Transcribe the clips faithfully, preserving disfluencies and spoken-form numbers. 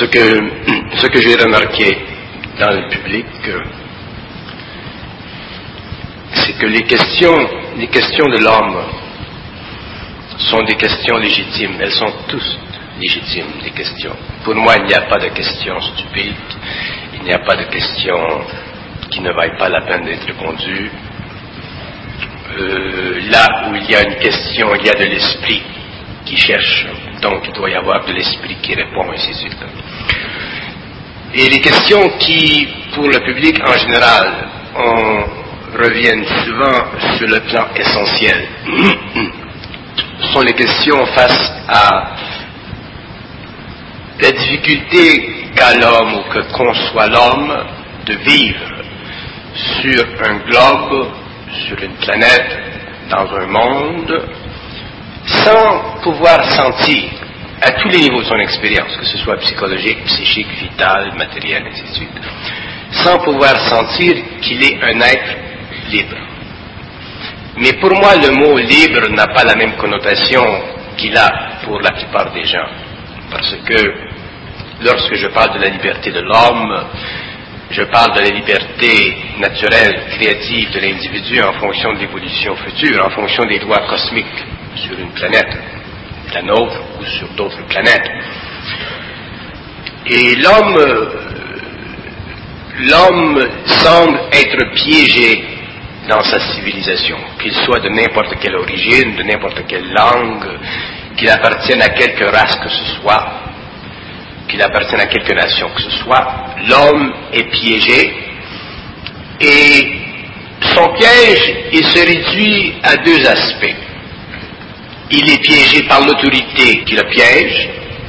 ce que, ce que j'ai remarqué dans le public, c'est que les questions, les questions de l'homme sont des questions légitimes. Elles sont tous légitimes, les questions. Pour moi, il n'y a pas de questions stupides, il n'y a pas de questions qui ne valent pas la peine d'être répondues. Euh, là où il y a une question, il y a de l'esprit qui cherche, donc il doit y avoir de l'esprit qui répond, et ainsi de suite. Et les questions qui, pour le public en général, on reviennent souvent sur le plan essentiel, sont les questions face à la difficulté qu'a l'homme ou que conçoit l'homme de vivre sur un globe, sur une planète, dans un monde, sans pouvoir sentir, à tous les niveaux de son expérience, que ce soit psychologique, psychique, vital, matériel, ainsi de suite, sans pouvoir sentir qu'il est un être libre. Mais pour moi, le mot libre n'a pas la même connotation qu'il a pour la plupart des gens. Parce que lorsque je parle de la liberté de l'homme, je parle de la liberté naturelle, créative de l'individu en fonction de l'évolution future, en fonction des lois cosmiques sur une planète, la nôtre ou sur d'autres planètes. Et l'homme, l'homme semble être piégé dans sa civilisation, qu'il soit de n'importe quelle origine, de n'importe quelle langue, qu'il appartienne à quelque race que ce soit, qu'il appartienne à quelque nation que ce soit, l'homme est piégé, et son piège, il se réduit à deux aspects. Il est piégé par l'autorité qui le piège,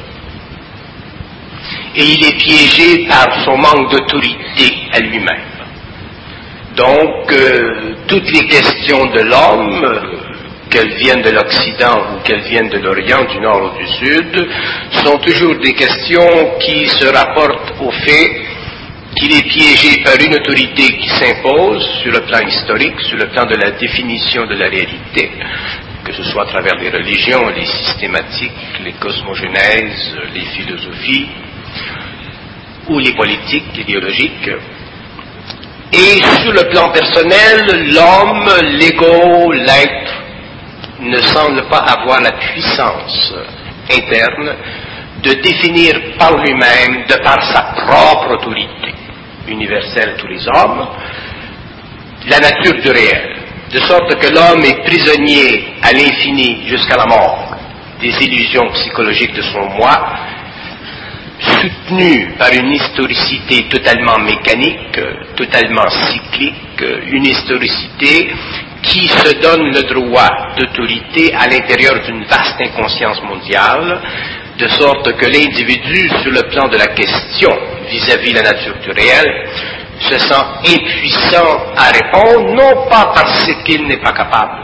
et il est piégé par son manque d'autorité à lui-même. Donc, euh, toutes les questions de l'homme, euh, qu'elles viennent de l'Occident ou qu'elles viennent de l'Orient, du Nord ou du Sud, sont toujours des questions qui se rapportent au fait qu'il est piégé par une autorité qui s'impose sur le plan historique, sur le plan de la définition de la réalité, que ce soit à travers les religions, les systématiques, les cosmogénèses, les philosophies, ou les politiques, idéologiques. Et sur le plan personnel, l'homme, l'ego, l'être, ne semble pas avoir la puissance interne de définir par lui-même, de par sa propre autorité universelle à tous les hommes, la nature du réel, de sorte que l'homme est prisonnier à l'infini jusqu'à la mort des illusions psychologiques de son moi, soutenu par une historicité totalement mécanique, totalement cyclique, une historicité qui se donne le droit d'autorité à l'intérieur d'une vaste inconscience mondiale, de sorte que l'individu, sur le plan de la question vis-à-vis la nature du réel, se sent impuissant à répondre, non pas parce qu'il n'est pas capable,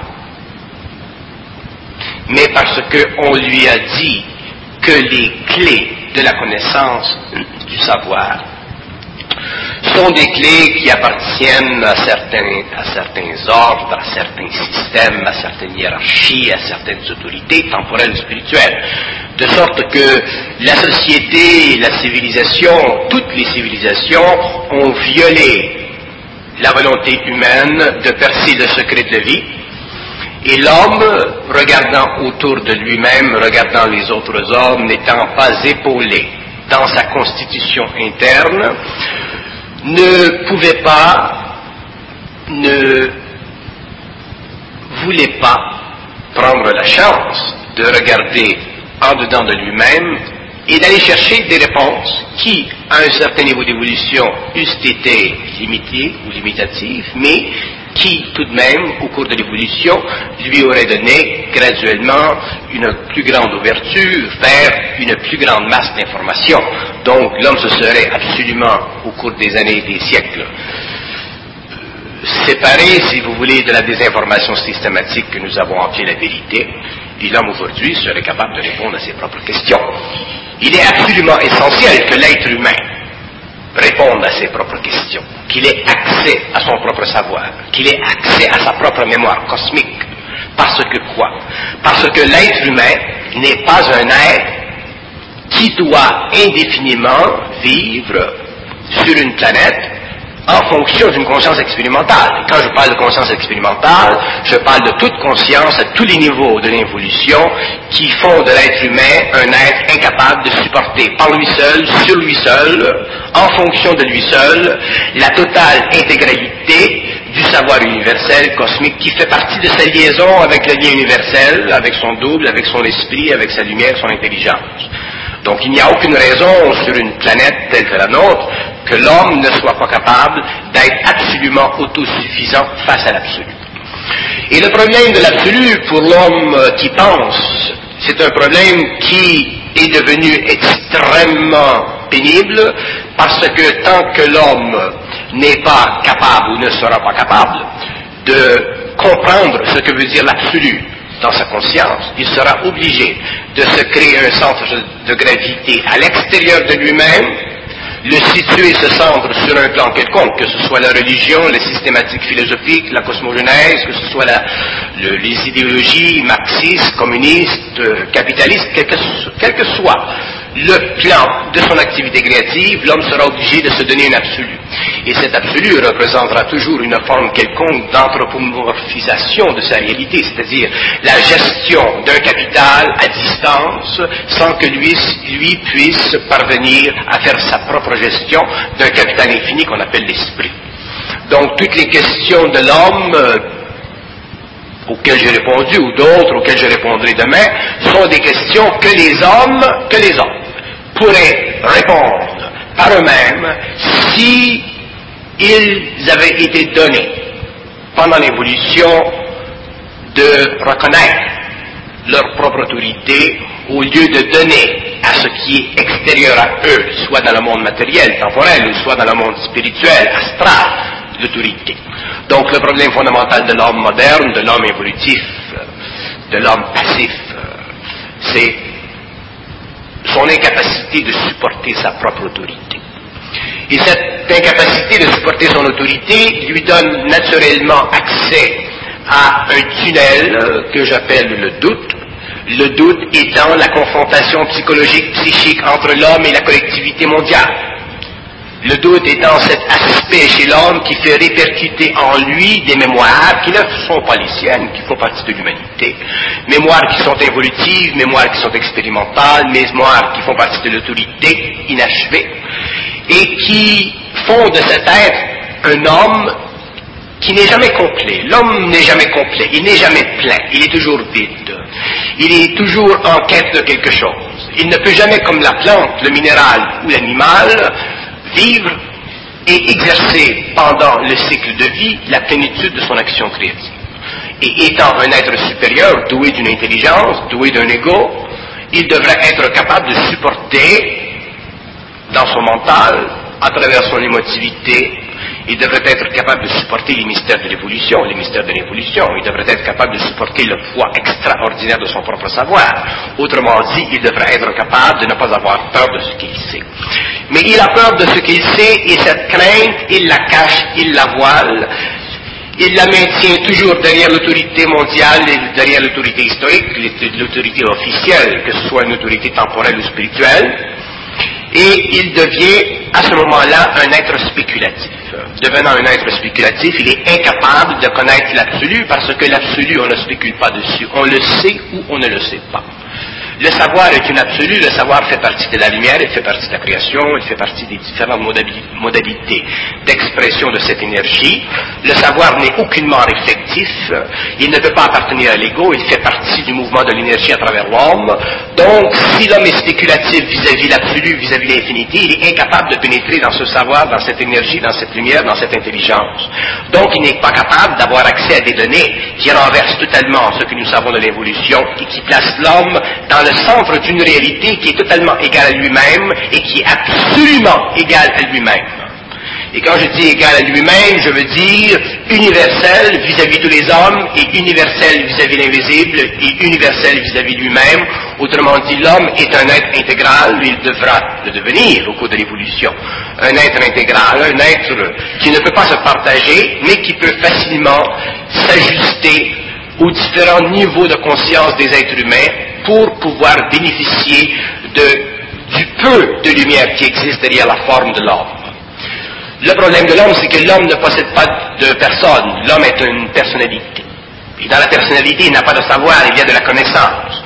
mais parce qu'on lui a dit que les clés de la connaissance, du savoir, sont des clés qui appartiennent à certains, à certains ordres, à certains systèmes, à certaines hiérarchies, à certaines autorités temporelles et spirituelles. De sorte que la société, la civilisation, toutes les civilisations ont violé la volonté humaine de percer le secret de la vie. Et l'homme, regardant autour de lui-même, regardant les autres hommes, n'étant pas épaulé dans sa constitution interne, ne pouvait pas, ne voulait pas prendre la chance de regarder en dedans de lui-même et d'aller chercher des réponses qui, à un certain niveau d'évolution, eussent été limitées ou limitatives, mais qui, tout de même, au cours de l'évolution, lui aurait donné graduellement une plus grande ouverture vers une plus grande masse d'informations. Donc, l'homme se serait absolument, au cours des années et des siècles, séparé, si vous voulez, de la désinformation systématique que nous avons appelée la vérité, et l'homme aujourd'hui serait capable de répondre à ses propres questions. Il est absolument essentiel que l'être humain réponde à ses propres questions, qu'il ait accès à son propre savoir, qu'il ait accès à sa propre mémoire cosmique. Parce que quoi? Parce que l'être humain n'est pas un être qui doit indéfiniment vivre sur une planète en fonction d'une conscience expérimentale. Quand je parle de conscience expérimentale, je parle de toute conscience à tous les niveaux de l'évolution qui font de l'être humain un être incapable de supporter par lui seul, sur lui seul, en fonction de lui seul, la totale intégralité du savoir universel cosmique qui fait partie de sa liaison avec le lien universel, avec son double, avec son esprit, avec sa lumière, son intelligence. Donc il n'y a aucune raison sur une planète telle que la nôtre que l'homme ne soit pas capable d'être absolument autosuffisant face à l'absolu. Et le problème de l'absolu pour l'homme qui pense, c'est un problème qui est devenu extrêmement pénible parce que tant que l'homme n'est pas capable ou ne sera pas capable de comprendre ce que veut dire l'absolu dans sa conscience, il sera obligé de se créer un centre de gravité à l'extérieur de lui-même, le situer ce centre sur un plan quelconque, que ce soit la religion, les systématiques philosophiques, la cosmogenèse, que ce soit la, le, les idéologies marxistes, communistes, euh, capitalistes, quel que, quel que soit le plan de son activité créative, l'homme sera obligé de se donner un absolu. Et cet absolu représentera toujours une forme quelconque d'anthropomorphisation de sa réalité, c'est-à-dire la gestion d'un capital à distance sans que lui, lui puisse parvenir à faire sa propre gestion d'un capital infini qu'on appelle l'esprit. Donc toutes les questions de l'homme euh, auxquelles j'ai répondu, ou d'autres auxquelles je répondrai demain, sont des questions que les hommes, que les hommes pourraient répondre par eux-mêmes si ils avaient été donnés pendant l'évolution de reconnaître leur propre autorité au lieu de donner à ce qui est extérieur à eux, soit dans le monde matériel, temporel, ou soit dans le monde spirituel, astral, l'autorité. Donc le problème fondamental de l'homme moderne, de l'homme évolutif, de l'homme passif, c'est son incapacité de supporter sa propre autorité. Et cette incapacité de supporter son autorité lui donne naturellement accès à un tunnel que j'appelle le doute, le doute étant la confrontation psychologique, psychique entre l'homme et la collectivité mondiale. Le doute étant cet aspect chez l'homme qui fait répercuter en lui des mémoires qui ne sont pas les siennes, qui font partie de l'humanité. Mémoires qui sont évolutives, mémoires qui sont expérimentales, mémoires qui font partie de l'autorité inachevée, et qui font de cet être un homme qui n'est jamais complet. L'homme n'est jamais complet, il n'est jamais plein, il est toujours vide. Il est toujours en quête de quelque chose. Il ne peut jamais, comme la plante, le minéral ou l'animal, vivre et exercer pendant le cycle de vie la plénitude de son action créative. Et étant un être supérieur, doué d'une intelligence, doué d'un ego, il devrait être capable de supporter dans son mental, à travers son émotivité, il devrait être capable de supporter les mystères de l'évolution, les mystères de l'évolution. Il devrait être capable de supporter le poids extraordinaire de son propre savoir. Autrement dit, il devrait être capable de ne pas avoir peur de ce qu'il sait. Mais il a peur de ce qu'il sait et cette crainte, il la cache, il la voile. Il la maintient toujours derrière l'autorité mondiale et derrière l'autorité historique, l'autorité officielle, que ce soit une autorité temporelle ou spirituelle. Et il devient à ce moment-là un être spéculatif. Devenant un être spéculatif, il est incapable de connaître l'absolu parce que l'absolu, on ne spécule pas dessus. On le sait ou on ne le sait pas. Le savoir est une absolue, le savoir fait partie de la lumière, il fait partie de la création, il fait partie des différentes modalités d'expression de cette énergie. Le savoir n'est aucunement réflectif, il ne peut pas appartenir à l'ego, il fait partie du mouvement de l'énergie à travers l'homme. Donc, si l'homme est spéculatif vis-à-vis l'absolu, vis-à-vis l'infinité, il est incapable de pénétrer dans ce savoir, dans cette énergie, dans cette lumière, dans cette intelligence. Donc, il n'est pas capable d'avoir accès à des données qui renversent totalement ce que nous savons de l'évolution et qui placent l'homme dans le centre d'une réalité qui est totalement égale à lui-même et qui est absolument égale à lui-même. Et quand je dis égal à lui-même, je veux dire universel vis-à-vis tous les hommes et universel vis-à-vis l'invisible et universel vis-à-vis lui-même. Autrement dit, l'homme est un être intégral, il devra le devenir au cours de l'évolution. Un être intégral, un être qui ne peut pas se partager, mais qui peut facilement s'ajuster aux différents niveaux de conscience des êtres humains pour pouvoir bénéficier de du peu de lumière qui existe derrière la forme de l'homme. Le problème de l'homme, c'est que l'homme ne possède pas de personne. L'homme est une personnalité. Et dans la personnalité, il n'a pas de savoir, il y a de la connaissance.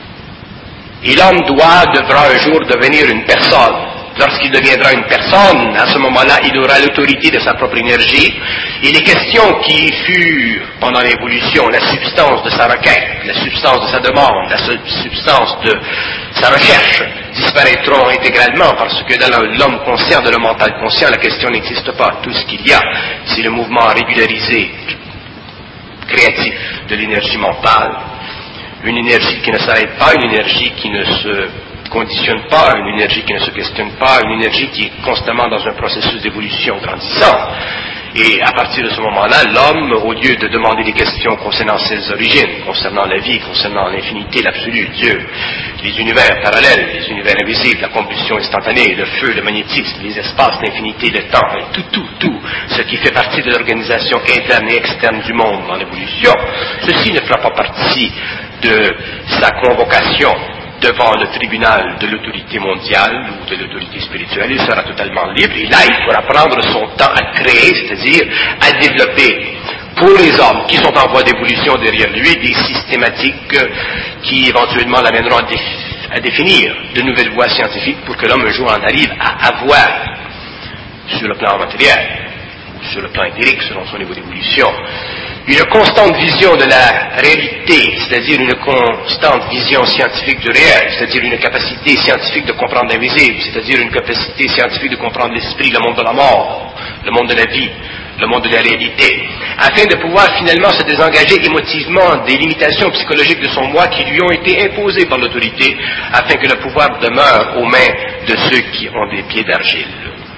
Et l'homme doit, devra un jour devenir une personne. Lorsqu'il deviendra une personne, à ce moment-là, il aura l'autorité de sa propre énergie. Et les questions qui furent, pendant l'évolution, la substance de sa requête, la substance de sa demande, la substance de sa recherche, disparaîtront intégralement parce que dans l'homme conscient, dans le mental conscient, la question n'existe pas. Tout ce qu'il y a, c'est le mouvement régularisé, créatif de l'énergie mentale, une énergie qui ne s'arrête pas, une énergie qui ne se conditionne pas, une énergie qui ne se questionne pas, une énergie qui est constamment dans un processus d'évolution grandissant. Et à partir de ce moment-là, l'homme, au lieu de demander des questions concernant ses origines, concernant la vie, concernant l'infinité, l'absolu, Dieu, les univers parallèles, les univers invisibles, la combustion instantanée, le feu, le magnétisme, les espaces, l'infinité, le temps, et tout, tout, tout, ce qui fait partie de l'organisation interne et externe du monde en évolution, ceci ne fera pas partie de sa convocation devant le tribunal de l'autorité mondiale ou de l'autorité spirituelle. Il sera totalement libre et là il pourra prendre son temps à créer, c'est-à-dire à développer pour les hommes qui sont en voie d'évolution derrière lui des systématiques qui éventuellement l'amèneront à, déf- à définir de nouvelles voies scientifiques pour que l'homme un jour en arrive à avoir sur le plan matériel, sur le plan éthérique selon son niveau d'évolution, une constante vision de la réalité, c'est-à-dire une constante vision scientifique du réel, c'est-à-dire une capacité scientifique de comprendre l'invisible, c'est-à-dire une capacité scientifique de comprendre l'esprit, le monde de la mort, le monde de la vie, le monde de la réalité, afin de pouvoir finalement se désengager émotivement des limitations psychologiques de son moi qui lui ont été imposées par l'autorité, afin que le pouvoir demeure aux mains de ceux qui ont des pieds d'argile.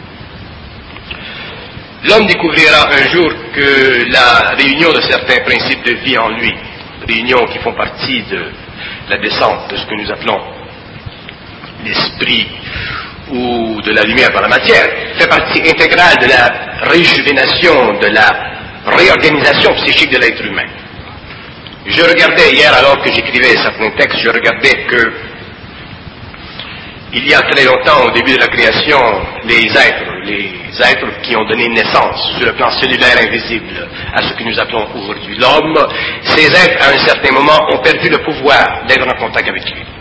L'homme découvrira un jour que la réunion de certains principes de vie en lui, réunions qui font partie de la descente de ce que nous appelons l'esprit ou de la lumière dans la matière, fait partie intégrale de la réjuvénation, de la réorganisation psychique de l'être humain. Je regardais hier, alors que j'écrivais certains textes, je regardais que il y a très longtemps, au début de la création, les êtres, les êtres qui ont donné naissance sur le plan cellulaire invisible à ce que nous appelons aujourd'hui l'homme, ces êtres, à un certain moment, ont perdu le pouvoir d'être en contact avec lui.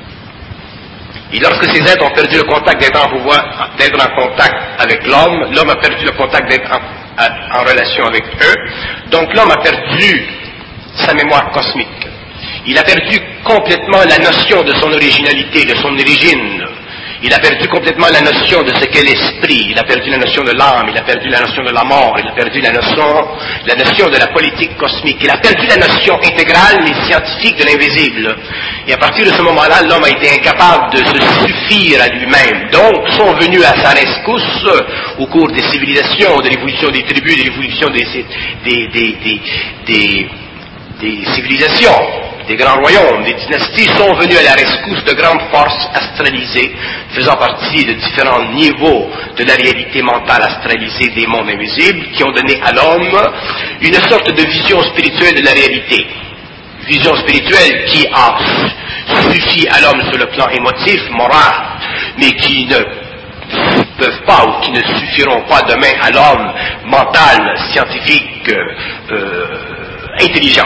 Et lorsque ces êtres ont perdu le contact d'être en pouvoir, d'être en contact avec l'homme, l'homme a perdu le contact d'être en, en relation avec eux. Donc l'homme a perdu sa mémoire cosmique. Il a perdu complètement la notion de son originalité, de son origine. Il a perdu complètement la notion de ce qu'est l'esprit, il a perdu la notion de l'âme, il a perdu la notion de la mort, il a perdu la notion, la notion de la politique cosmique, il a perdu la notion intégrale et scientifique de l'invisible. Et à partir de ce moment-là, l'homme a été incapable de se suffire à lui-même. Donc, sont venus à sa rescousse, au cours des civilisations, de l'évolution des tribus, de l'évolution des, des, des, des, des, des civilisations, des grands royaumes, des dynasties, sont venus à la rescousse de grandes forces astralisées, faisant partie de différents niveaux de la réalité mentale astralisée des mondes invisibles, qui ont donné à l'homme une sorte de vision spirituelle de la réalité. Vision spirituelle qui a suffi à l'homme sur le plan émotif, moral, mais qui ne peuvent pas ou qui ne suffiront pas demain à l'homme mental, scientifique, euh, intelligent.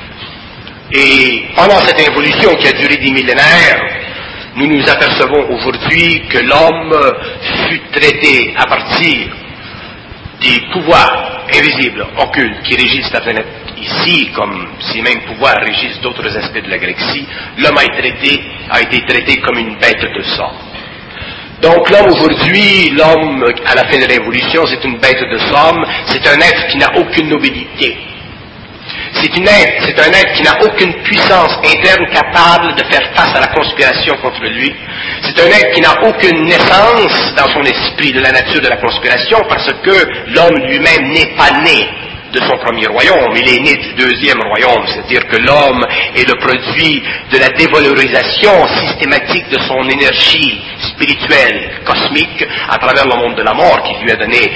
Et pendant cette évolution qui a duré des millénaires, nous nous apercevons aujourd'hui que l'homme fut traité à partir des pouvoirs invisibles, occultes, qui régissent la planète ici, comme ces mêmes pouvoirs régissent d'autres aspects de la galaxie. L'homme a été traité, a été traité comme une bête de somme. Donc l'homme aujourd'hui, l'homme à la fin de l'évolution, c'est une bête de somme, c'est un être qui n'a aucune nobilité. C'est, une être, c'est un être qui n'a aucune puissance interne capable de faire face à la conspiration contre lui. C'est un être qui n'a aucune naissance dans son esprit de la nature de la conspiration parce que l'homme lui-même n'est pas né de son premier royaume, il est né du deuxième royaume, c'est-à-dire que l'homme est le produit de la dévalorisation systématique de son énergie spirituelle, cosmique, à travers le monde de la mort qui lui a donné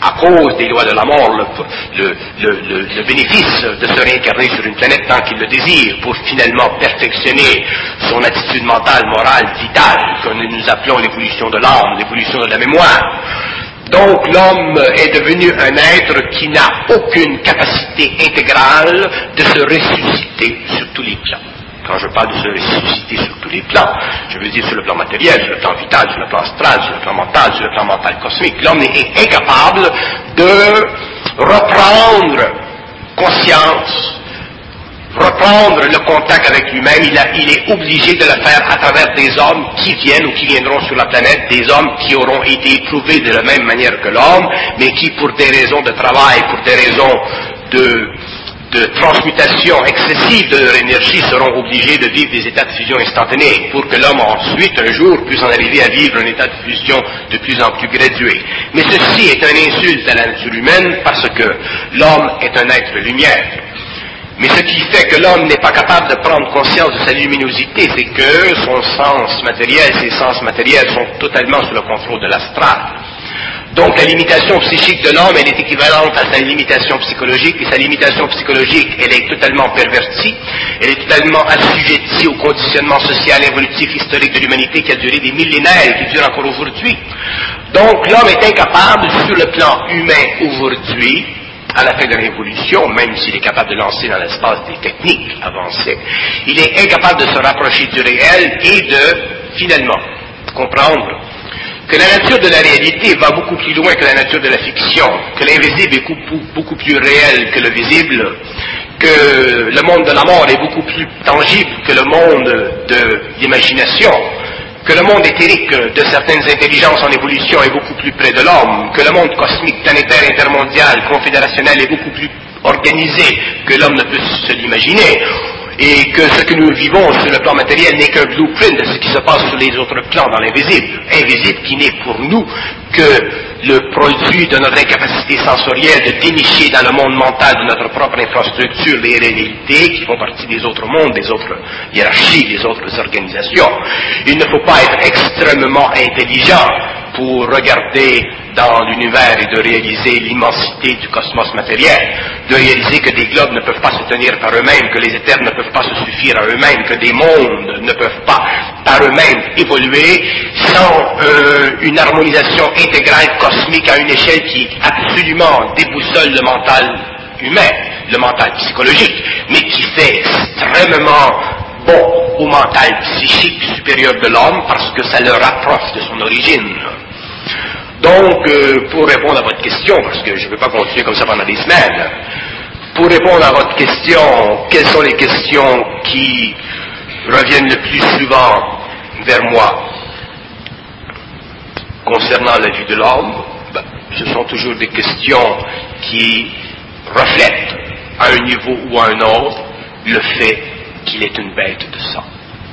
à cause des lois de la mort, le, le, le, le, le bénéfice de se réincarner sur une planète tant qu'il le désire, pour finalement perfectionner son attitude mentale, morale, vitale, que nous appelons l'évolution de l'âme, l'évolution de la mémoire. Donc l'homme est devenu un être qui n'a aucune capacité intégrale de se ressusciter sur tous les plans. Quand je parle de se ressusciter sur tous les plans, je veux dire sur le plan matériel, sur le plan vital, sur le plan astral, sur le plan mental, sur le plan mental cosmique. L'homme est incapable de reprendre conscience, reprendre le contact avec lui-même. Il, a, il est obligé de le faire à travers des hommes qui viennent ou qui viendront sur la planète, des hommes qui auront été éprouvés de la même manière que l'homme, mais qui, pour des raisons de travail, pour des raisons de, de transmutation excessive de leur énergie, seront obligés de vivre des états de fusion instantanés, pour que l'homme ensuite, un jour, puisse en arriver à vivre un état de fusion de plus en plus gradué. Mais ceci est un insulte à la nature humaine, parce que l'homme est un être lumière. Mais ce qui fait que l'homme n'est pas capable de prendre conscience de sa luminosité, c'est que son sens matériel, ses sens matériels sont totalement sous le contrôle de l'astral. Donc la limitation psychique de l'homme, elle est équivalente à sa limitation psychologique, et sa limitation psychologique, elle est totalement pervertie, elle est totalement assujettie au conditionnement social, évolutif, historique de l'humanité qui a duré des millénaires et qui dure encore aujourd'hui. Donc l'homme est incapable, sur le plan humain aujourd'hui, à la fin de l'évolution, même s'il est capable de lancer dans l'espace des techniques avancées, il est incapable de se rapprocher du réel et de, finalement, comprendre que la nature de la réalité va beaucoup plus loin que la nature de la fiction, que l'invisible est beaucoup, beaucoup plus réel que le visible, que le monde de la mort est beaucoup plus tangible que le monde de l'imagination, que le monde éthérique de certaines intelligences en évolution est beaucoup plus près de l'homme, que le monde cosmique, planétaire, intermondial, confédérationnel est beaucoup plus organisé que l'homme ne peut se l'imaginer, et que ce que nous vivons sur le plan matériel n'est qu'un blueprint de ce qui se passe sur les autres plans dans l'invisible, invisible qui n'est pour nous que le produit de notre incapacité sensorielle de dénicher dans le monde mental de notre propre infrastructure les réalités qui font partie des autres mondes, des autres hiérarchies, des autres organisations. Il ne faut pas être extrêmement intelligent pour regarder dans l'univers et de réaliser l'immensité du cosmos matériel, de réaliser que des globes ne peuvent pas se tenir par eux-mêmes, que les éthers ne peuvent pas se suffire à eux-mêmes, que des mondes ne peuvent pas par eux-mêmes évoluer sans euh, une harmonisation intégrale cosmique à une échelle qui absolument déboussole le mental humain, le mental psychologique, mais qui fait extrêmement bon au mental psychique supérieur de l'homme parce que ça le rapproche de son origine. Donc, euh, pour répondre à votre question, parce que je ne peux pas continuer comme ça pendant des semaines, pour répondre à votre question, quelles sont les questions qui reviennent le plus souvent vers moi concernant la vie de l'homme? Ben, ce sont toujours des questions qui reflètent à un niveau ou à un autre le fait qu'il est une bête de sang.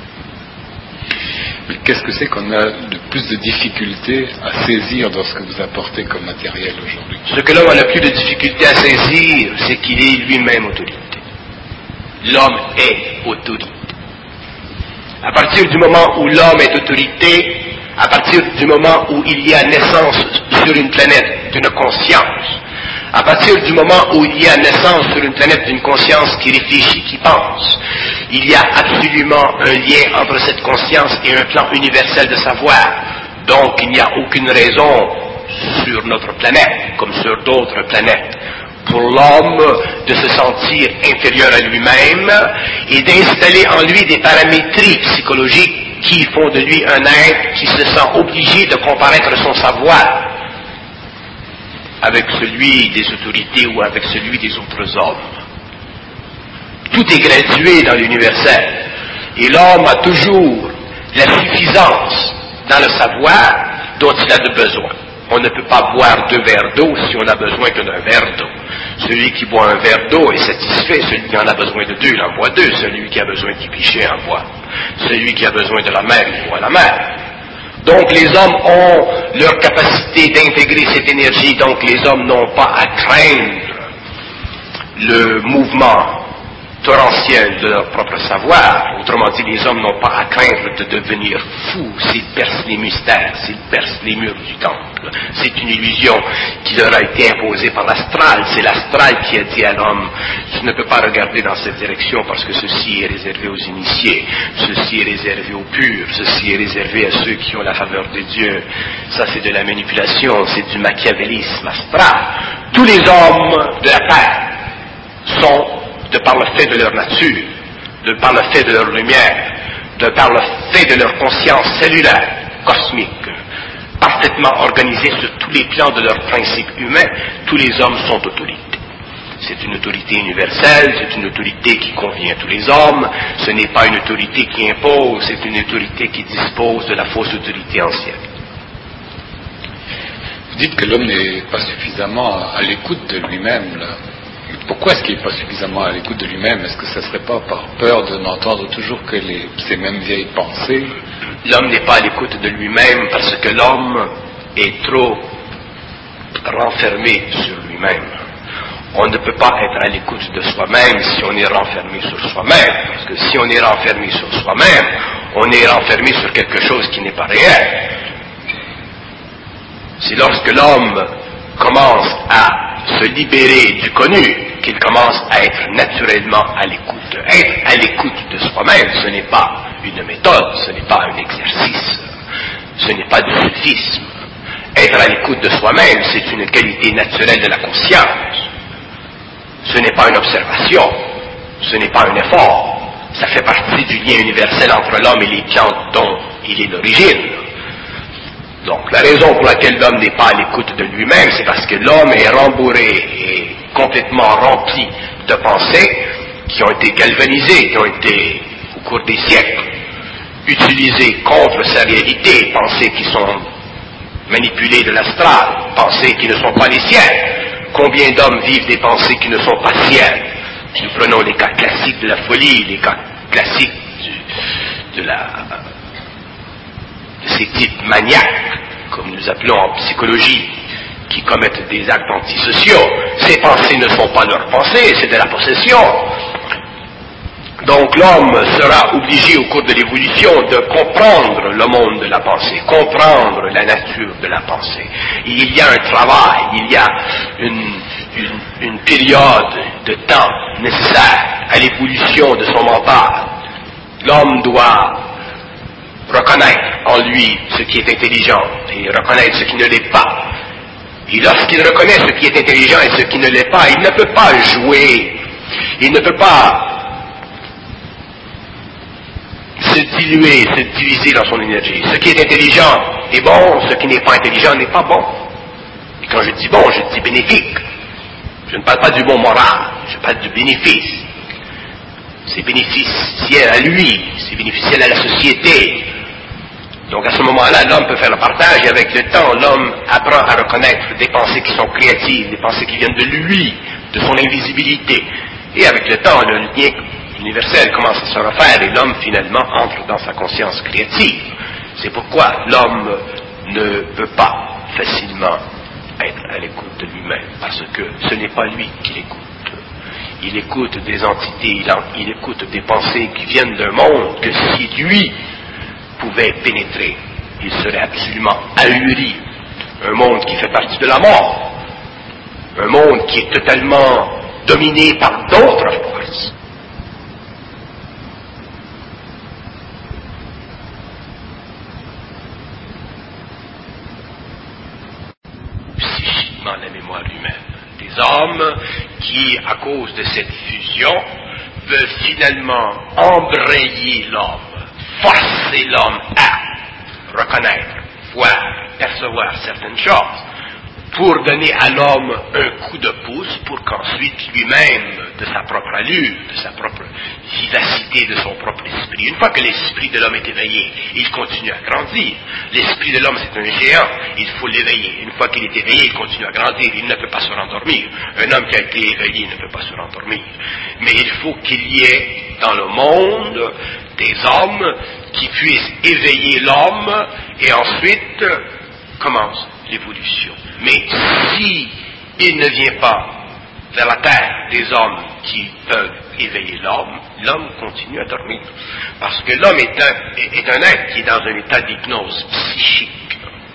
Mais qu'est-ce que c'est qu'on a de plus de difficultés à saisir dans ce que vous apportez comme matériel aujourd'hui? Ce que l'homme a le plus de difficultés à saisir, c'est qu'il est lui-même autorité. L'homme est autorité. À partir du moment où l'homme est autorité, à partir du moment où il y a naissance sur une planète d'une conscience, à partir du moment où il y a naissance sur une planète d'une conscience qui réfléchit, qui pense, il y a absolument un lien entre cette conscience et un plan universel de savoir. Donc il n'y a aucune raison sur notre planète, comme sur d'autres planètes, pour l'homme de se sentir inférieur à lui-même et d'installer en lui des paramétries psychologiques qui font de lui un être qui se sent obligé de comparaître son savoir avec celui des autorités ou avec celui des autres hommes. Tout est gradué dans l'universel. Et l'homme a toujours la suffisance dans le savoir dont il a de besoin. On ne peut pas boire deux verres d'eau si on n'a besoin que d'un verre d'eau. Celui qui boit un verre d'eau est satisfait. Celui qui en a besoin de deux, il en boit deux. Celui qui a besoin d'y picher, en boit. Celui qui a besoin de la mer, il boit la mer. Donc les hommes ont leur capacité d'intégrer cette énergie, donc les hommes n'ont pas à craindre le mouvement torrentiel de leur propre savoir. Autrement dit, les hommes n'ont pas à craindre de devenir fous s'ils percent les mystères, s'ils percent les murs du temple. C'est une illusion qui leur a été imposée par l'astral. C'est l'astral qui a dit à l'homme, tu ne peux pas regarder dans cette direction parce que ceci est réservé aux initiés, ceci est réservé aux purs, ceci est réservé à ceux qui ont la faveur de Dieu. Ça, c'est de la manipulation, c'est du machiavélisme astral. Tous les hommes de la terre sont, de par le fait de leur nature, de par le fait de leur lumière, de par le fait de leur conscience cellulaire, cosmique, parfaitement organisée sur tous les plans de leurs principes humains, tous les hommes sont autorités. C'est une autorité universelle, c'est une autorité qui convient à tous les hommes, ce n'est pas une autorité qui impose, c'est une autorité qui dispose de la fausse autorité ancienne. Vous dites que l'homme n'est pas suffisamment à l'écoute de lui-même, là. Pourquoi est-ce qu'il n'est pas suffisamment à l'écoute de lui-même? Est-ce que ce ne serait pas par peur de n'entendre toujours que les, ces mêmes vieilles pensées? L'homme n'est pas à l'écoute de lui-même parce que l'homme est trop renfermé sur lui-même. On ne peut pas être à l'écoute de soi-même si on est renfermé sur soi-même. Parce que si on est renfermé sur soi-même, on est renfermé sur quelque chose qui n'est pas réel. C'est lorsque l'homme commence à se libérer du connu qu'il commence à être naturellement à l'écoute. Être à l'écoute de soi-même, ce n'est pas une méthode, ce n'est pas un exercice, ce n'est pas du sophisme. Être à l'écoute de soi-même, c'est une qualité naturelle de la conscience. Ce n'est pas une observation, ce n'est pas un effort. Ça fait partie du lien universel entre l'homme et les plantes dont il est l'origine. Donc, la raison pour laquelle l'homme n'est pas à l'écoute de lui-même, c'est parce que l'homme est rembourré et complètement rempli de pensées qui ont été galvanisées, qui ont été, au cours des siècles, utilisées contre sa réalité, pensées qui sont manipulées de l'astral, pensées qui ne sont pas les siennes. Combien d'hommes vivent des pensées qui ne sont pas siennes? Nous prenons les cas classiques de la folie, les cas classiques du, de la... de ces types maniaques, comme nous appelons en psychologie, qui commettent des actes antisociaux. Ces pensées ne sont pas leurs pensées, c'est de la possession. Donc l'homme sera obligé au cours de l'évolution de comprendre le monde de la pensée, comprendre la nature de la pensée. Et il y a un travail, il y a une, une, une période de temps nécessaire à l'évolution de son mental. L'homme doit reconnaître en lui ce qui est intelligent et reconnaître ce qui ne l'est pas. Et lorsqu'il reconnaît ce qui est intelligent et ce qui ne l'est pas, il ne peut pas jouer, il ne peut pas se diluer, se diviser dans son énergie. Ce qui est intelligent est bon, ce qui n'est pas intelligent n'est pas bon. Et quand je dis bon, je dis bénéfique. Je ne parle pas du bon moral, je parle du bénéfice. C'est bénéficiel à lui, c'est bénéficiel à la société. Donc à ce moment-là, l'homme peut faire le partage et avec le temps, l'homme apprend à reconnaître des pensées qui sont créatives, des pensées qui viennent de lui, de son invisibilité. Et avec le temps, le lien universel commence à se refaire et l'homme finalement entre dans sa conscience créative. C'est pourquoi l'homme ne peut pas facilement être à l'écoute de lui-même, parce que ce n'est pas lui qui l'écoute. Il écoute des entités, il, en, il écoute des pensées qui viennent d'un monde que si lui pouvait pénétrer, il serait absolument ahuri. Un monde qui fait partie de la mort, un monde qui est totalement dominé par d'autres forces. Psychiquement, la mémoire humaine. Des hommes qui, à cause de cette fusion, veulent finalement embrayer l'homme, forcer l'homme à reconnaître, voir, percevoir certaines choses, pour donner à l'homme un coup de pouce pour qu'ensuite lui-même, de sa propre allure, de sa propre vivacité, de son propre esprit, une fois que l'esprit de l'homme est éveillé, il continue à grandir. L'esprit de l'homme, c'est un géant, il faut l'éveiller. Une fois qu'il est éveillé, il continue à grandir, il ne peut pas se rendormir. Un homme qui a été éveillé ne peut pas se rendormir. Mais il faut qu'il y ait dans le monde des hommes qui puissent éveiller l'homme et ensuite commence l'évolution. Mais si il ne vient pas vers la terre des hommes qui peuvent éveiller l'homme, l'homme continue à dormir. Parce que l'homme est un, est un être qui est dans un état d'hypnose psychique.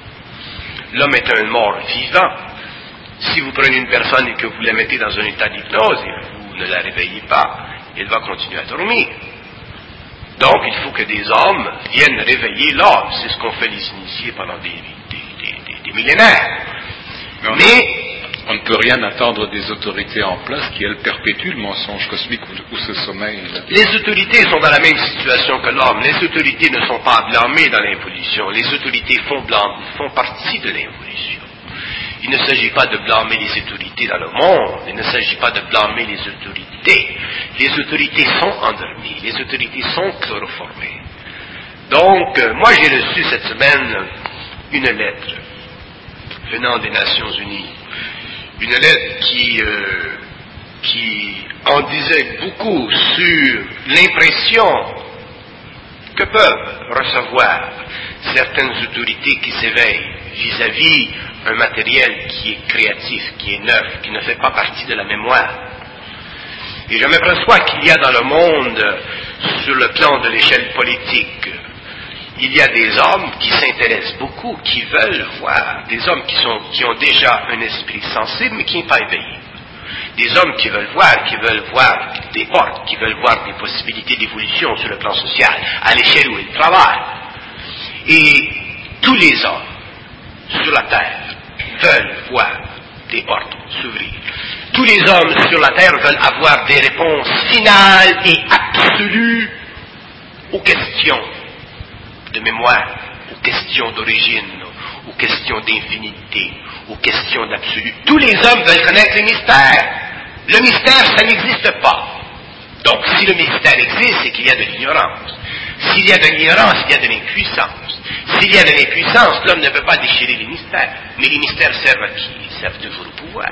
L'homme est un mort vivant. Si vous prenez une personne et que vous la mettez dans un état d'hypnose et vous ne la réveillez pas, elle va continuer à dormir. Donc, il faut que des hommes viennent réveiller l'homme. C'est ce qu'ont fait les initiés pendant des, des, des, des, des millénaires. Mais on, Mais on ne peut rien attendre des autorités en place qui, elles, perpétuent le mensonge cosmique ou, ou ce sommeil. Là. Les autorités sont dans la même situation que l'homme. Les autorités ne sont pas blâmées dans l'évolution. Les autorités font, blâme, font partie de l'évolution. Il ne s'agit pas de blâmer les autorités dans le monde. Il ne s'agit pas de blâmer les autorités. Les autorités sont endormies. Les autorités sont chloroformées. Donc, euh, moi j'ai reçu cette semaine une lettre venant des Nations Unies. Une lettre qui, euh, qui en disait beaucoup sur l'impression que peuvent recevoir certaines autorités qui s'éveillent vis-à-vis un matériel qui est créatif, qui est neuf, qui ne fait pas partie de la mémoire. Et je m'aperçois qu'il y a dans le monde, sur le plan de l'échelle politique, il y a des hommes qui s'intéressent beaucoup, qui veulent voir, des hommes qui, sont, qui ont déjà un esprit sensible, mais qui n'est pas éveillé. Des hommes qui veulent voir, qui veulent voir des portes, qui veulent voir des possibilités d'évolution sur le plan social, à l'échelle où ils travaillent. Et tous les hommes sur la terre veulent voir des portes s'ouvrir. Tous les hommes sur la terre veulent avoir des réponses finales et absolues aux questions de mémoire, aux questions d'origine, aux questions d'infinité, aux questions d'absolu. Tous les hommes veulent connaître les mystères. Le mystère, ça n'existe pas. Donc, si le mystère existe, c'est qu'il y a de l'ignorance. S'il y a de l'ignorance, il y a de l'impuissance. S'il y a de l'impuissance, l'homme ne peut pas déchirer les mystères. Mais les mystères servent à qui? Ils servent toujours au pouvoir.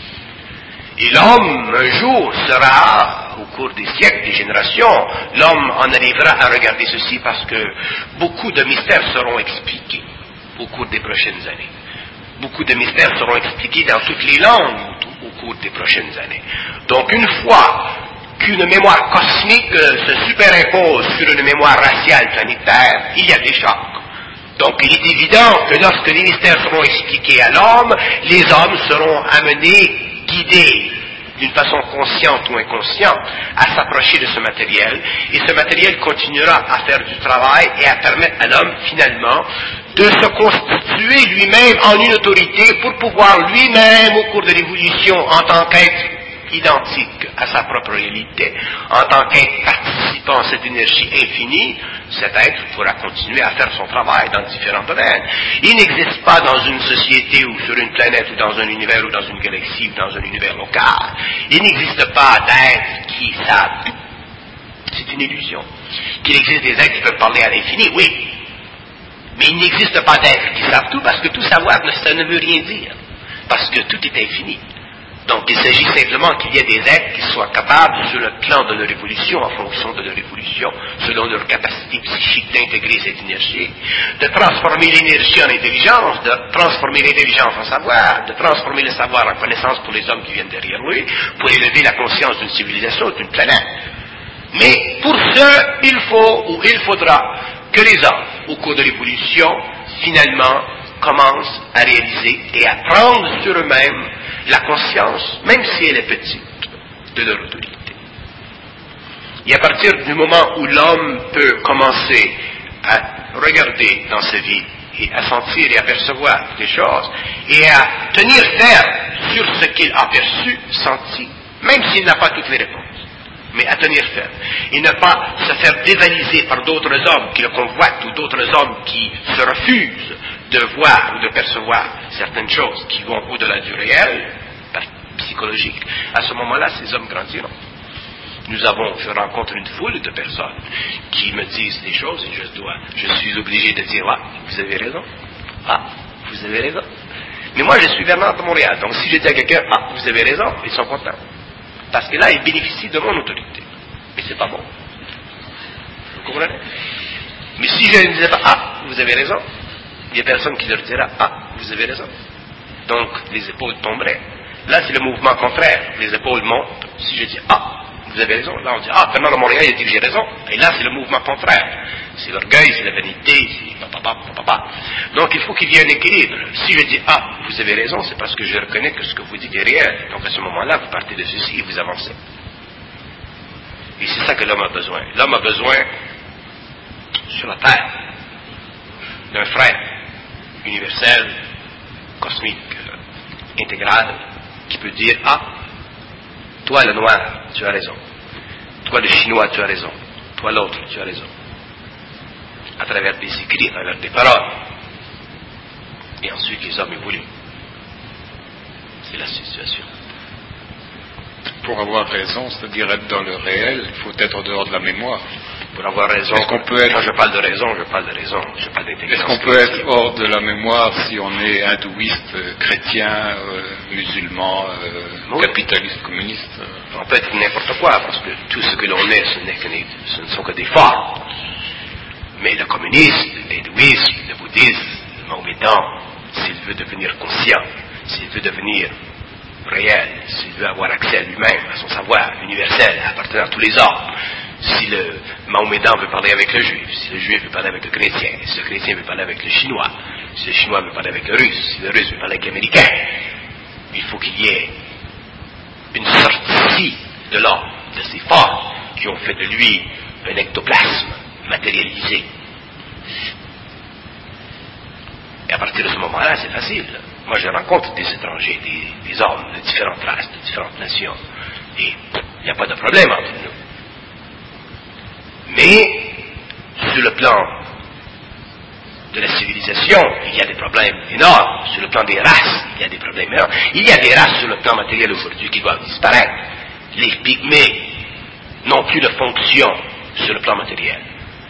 Et l'homme, un jour, sera, au cours des siècles, des générations, l'homme en arrivera à regarder ceci parce que beaucoup de mystères seront expliqués au cours des prochaines années. Beaucoup de mystères seront expliqués dans toutes les langues au cours des prochaines années. Donc, une fois qu'une mémoire cosmique se superimpose sur une mémoire raciale planétaire, il y a des chocs. Donc, il est évident que lorsque les mystères seront expliqués à l'homme, les hommes seront amenés, guidés d'une façon consciente ou inconsciente, à s'approcher de ce matériel, et ce matériel continuera à faire du travail et à permettre à l'homme, finalement, de se constituer lui-même en une autorité pour pouvoir lui-même, au cours de l'évolution, en tant qu'être identique à sa propre réalité, en tant qu'être participant à cette énergie infinie, cet être pourra continuer à faire son travail dans différents domaines. Il n'existe pas dans une société ou sur une planète ou dans un univers ou dans une galaxie ou dans un univers local, il n'existe pas d'êtres qui savent tout. C'est une illusion. Qu'il existe des êtres qui peuvent parler à l'infini, oui. Mais il n'existe pas d'êtres qui savent tout parce que tout savoir, ça ne veut rien dire. Parce que tout est infini. Donc, il s'agit simplement qu'il y ait des êtres qui soient capables, sur le plan de leur évolution, en fonction de leur évolution, selon leur capacité psychique d'intégrer cette énergie, de transformer l'énergie en intelligence, de transformer l'intelligence en savoir, de transformer le savoir en connaissance pour les hommes qui viennent derrière lui, pour élever la conscience d'une civilisation, d'une planète. Mais, pour ce, il faut, ou il faudra, que les hommes, au cours de l'évolution, finalement, commencent à réaliser et à prendre sur eux-mêmes la conscience, même si elle est petite, de leur autorité. Et à partir du moment où l'homme peut commencer à regarder dans sa vie et à sentir et à percevoir des choses et à tenir ferme sur ce qu'il a perçu, senti, même s'il n'a pas toutes les réponses, mais à tenir ferme et ne pas se faire dévaliser par d'autres hommes qui le convoitent ou d'autres hommes qui se refusent de voir ou de percevoir certaines choses qui vont au-delà du réel, psychologique. À ce moment-là, ces hommes grandiront. Nous avons, je rencontre une foule de personnes qui me disent des choses et je dois, je suis obligé de dire, ah, vous avez raison. Ah, vous avez raison. Mais moi, je suis Bernard de Montréal. Donc, si je dis à quelqu'un, ah, vous avez raison, ils sont contents. Parce que là, ils bénéficient de mon autorité. Mais c'est pas bon. Vous comprenez? Mais si je ne disais pas, ah, vous avez raison, il y a personne qui leur dira, ah, vous avez raison. Donc, les épaules tomberaient. Là, c'est le mouvement contraire. Les épaules montent Si je dis ah, vous avez raison, là on dit ah, Fernand de Montréal il dit que j'ai raison, et là c'est le mouvement contraire. C'est l'orgueil, c'est la vanité, c'est papa, papa. Donc il faut qu'il y ait un équilibre. Si je dis ah, vous avez raison, c'est parce que je reconnais que ce que vous dites est réel. Donc à ce moment-là, vous partez de ceci et vous avancez. Et c'est ça que l'homme a besoin. L'homme a besoin, sur la terre, d'un frère universel, cosmique, euh, intégral, qui peut dire ah, toi le noir, tu as raison. Toi le chinois, tu as raison. Toi l'autre, tu as raison. À travers des écrits, à travers des paroles. Et ensuite les hommes évoluent. C'est la situation. Pour avoir raison, c'est-à-dire être dans le réel, il faut être en dehors de la mémoire. Pour avoir raison, est-ce qu'on peut être... quand je parle de raison, je parle de raison, je parle d'intelligence. Est-ce qu'on peut être hors de la mémoire si on est hindouiste, euh, chrétien, euh, musulman, euh, oui. capitaliste, communiste euh... On peut être n'importe quoi, parce que tout ce que l'on est, ce, n'est que des, ce ne sont que des formes. Mais le communisme, l'hindouisme, le bouddhisme, le mahométan, s'il veut devenir conscient, s'il veut devenir réel, s'il veut avoir accès à lui-même, à son savoir universel, appartenant à tous les hommes, si le mahométan veut parler avec le juif, si le juif veut parler avec le chrétien, si le chrétien veut parler avec le chinois, si le chinois veut parler avec le russe, si le russe veut parler avec l'américain, il faut qu'il y ait une sortie de l'homme, de ces formes qui ont fait de lui un ectoplasme matérialisé. Et à partir de ce moment-là, c'est facile. Moi, je rencontre des étrangers, des, des hommes de différentes races, de différentes nations, et il n'y a pas de problème entre nous. Mais, sur le plan de la civilisation, il y a des problèmes énormes. Sur le plan des races, il y a des problèmes énormes. Il y a des races sur le plan matériel aujourd'hui qui doivent disparaître. Les pygmées n'ont plus de fonction sur le plan matériel.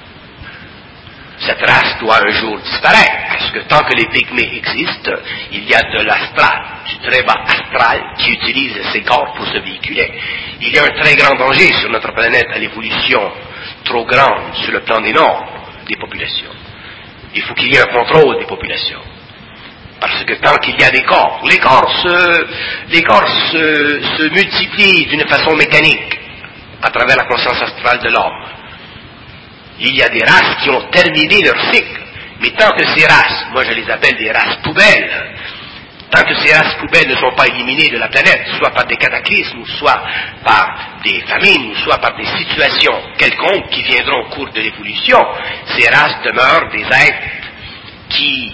Cette race doit un jour disparaître, parce que tant que les pygmées existent, il y a de l'astral, du très bas astral, qui utilise ces corps pour se véhiculer. Il y a un très grand danger sur notre planète à l'évolution trop grande sur le plan des nombres des populations. Il faut qu'il y ait un contrôle des populations. Parce que tant qu'il y a des corps, les corps se, les corps se, se multiplient d'une façon mécanique à travers la conscience astrale de l'homme. Il y a des races qui ont terminé leur cycle, mais tant que ces races, moi je les appelle des races poubelles, tant que ces races poubelles ne sont pas éliminées de la planète, soit par des cataclysmes, ou soit par des famines, ou soit par des situations quelconques qui viendront au cours de l'évolution, ces races demeurent des êtres qui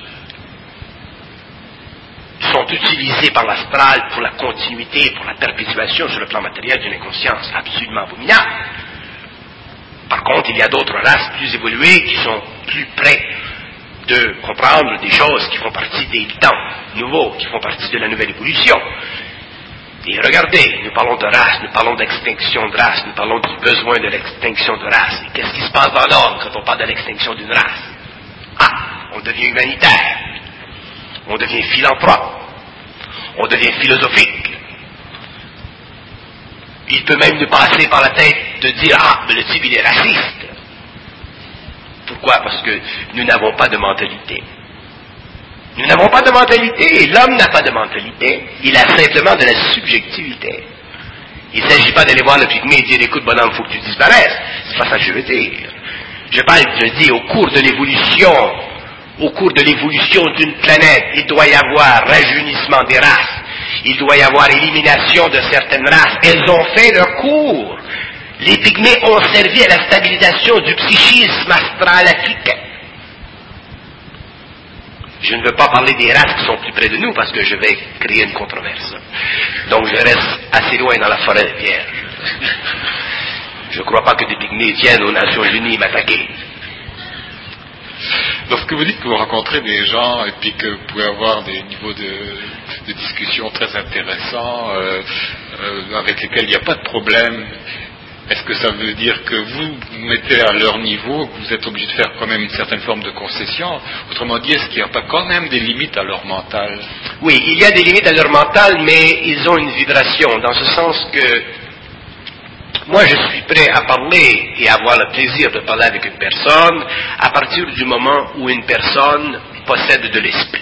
sont utilisés par l'astral pour la continuité, pour la perpétuation sur le plan matériel d'une inconscience absolument abominable. Par contre, il y a d'autres races plus évoluées qui sont plus près de comprendre des choses qui font partie des temps nouveaux, qui font partie de la nouvelle évolution. Et regardez, nous parlons de race, nous parlons d'extinction de race, nous parlons du besoin de l'extinction de race. Et qu'est-ce qui se passe dans l'homme quand on parle de l'extinction d'une race? Ah, on devient humanitaire, on devient philanthrope, on devient philosophique. Il peut même nous passer par la tête de dire « Ah, mais le type, il est raciste. » Pourquoi? Parce que nous n'avons pas de mentalité. Nous n'avons pas de mentalité, et l'homme n'a pas de mentalité. Il a simplement de la subjectivité. Il ne s'agit pas d'aller voir le pygmée et dire « Écoute, bonhomme, il faut que tu disparaisses. » C'est pas ça que je veux dire. Je parle, je dis, au cours de l'évolution, au cours de l'évolution d'une planète, il doit y avoir rajeunissement des races. Il doit y avoir élimination de certaines races. Elles ont fait leur cours. Les pygmées ont servi à la stabilisation du psychisme astral africain. Je ne veux pas parler des races qui sont plus près de nous parce que je vais créer une controverse. Donc je reste assez loin dans la forêt vierge. Je ne crois pas que des pygmées viennent aux Nations Unies m'attaquer. Lorsque vous dites que vous rencontrez des gens et puis que vous pouvez avoir des niveaux de, de discussion très intéressants euh, euh, avec lesquels il n'y a pas de problème, est-ce que ça veut dire que vous vous mettez à leur niveau, que vous êtes obligé de faire quand même une certaine forme de concession? Autrement dit, est-ce qu'il n'y a pas quand même des limites à leur mental? Oui, il y a des limites à leur mental, mais ils ont une vibration, dans ce sens que moi, je suis prêt à parler et à avoir le plaisir de parler avec une personne à partir du moment où une personne possède de l'esprit.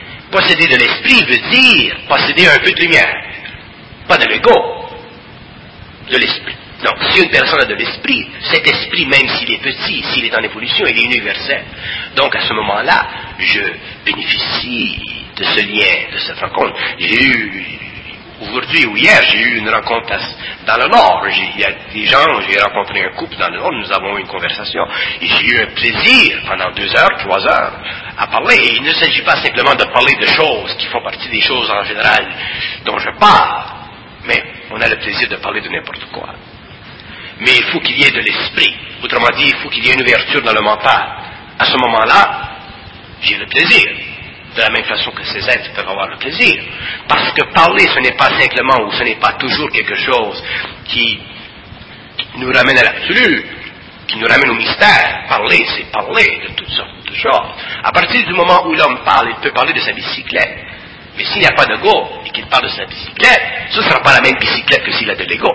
Posséder de l'esprit veut dire posséder un peu de lumière, pas de l'ego. de l'esprit. Donc, si une personne a de l'esprit, cet esprit, même s'il est petit, s'il est en évolution, il est universel. Donc, à ce moment-là, je bénéficie de ce lien, de cette rencontre. J'ai eu, aujourd'hui ou hier, j'ai eu une rencontre dans le Nord. J'ai, il y a des gens, j'ai rencontré un couple dans le Nord, nous avons eu une conversation, et j'ai eu un plaisir pendant deux heures, trois heures, à parler. Et il ne s'agit pas simplement de parler de choses qui font partie des choses en général dont je parle, mais on a le plaisir de parler de n'importe quoi. Mais il faut qu'il y ait de l'esprit. Autrement dit, il faut qu'il y ait une ouverture dans le mental. À ce moment-là, j'ai le plaisir. De la même façon que ces êtres peuvent avoir le plaisir. Parce que parler, ce n'est pas simplement ou ce n'est pas toujours quelque chose qui nous ramène à l'absolu, qui nous ramène au mystère. Parler, c'est parler de toutes sortes de choses. À partir du moment où l'homme parle, il peut parler de sa bicyclette. Mais s'il n'y a pas d'ego et qu'il parle de sa bicyclette, ce ne sera pas la même bicyclette que s'il a de l'ego.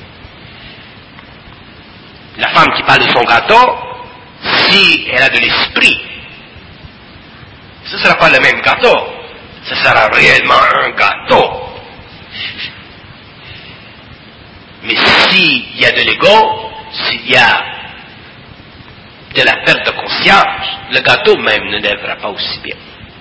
La femme qui parle de son gâteau, si elle a de l'esprit, ce ne sera pas le même gâteau. Ce sera réellement un gâteau. Mais s'il y a de l'ego, s'il y a de la perte de conscience, le gâteau même ne lèvera pas aussi bien.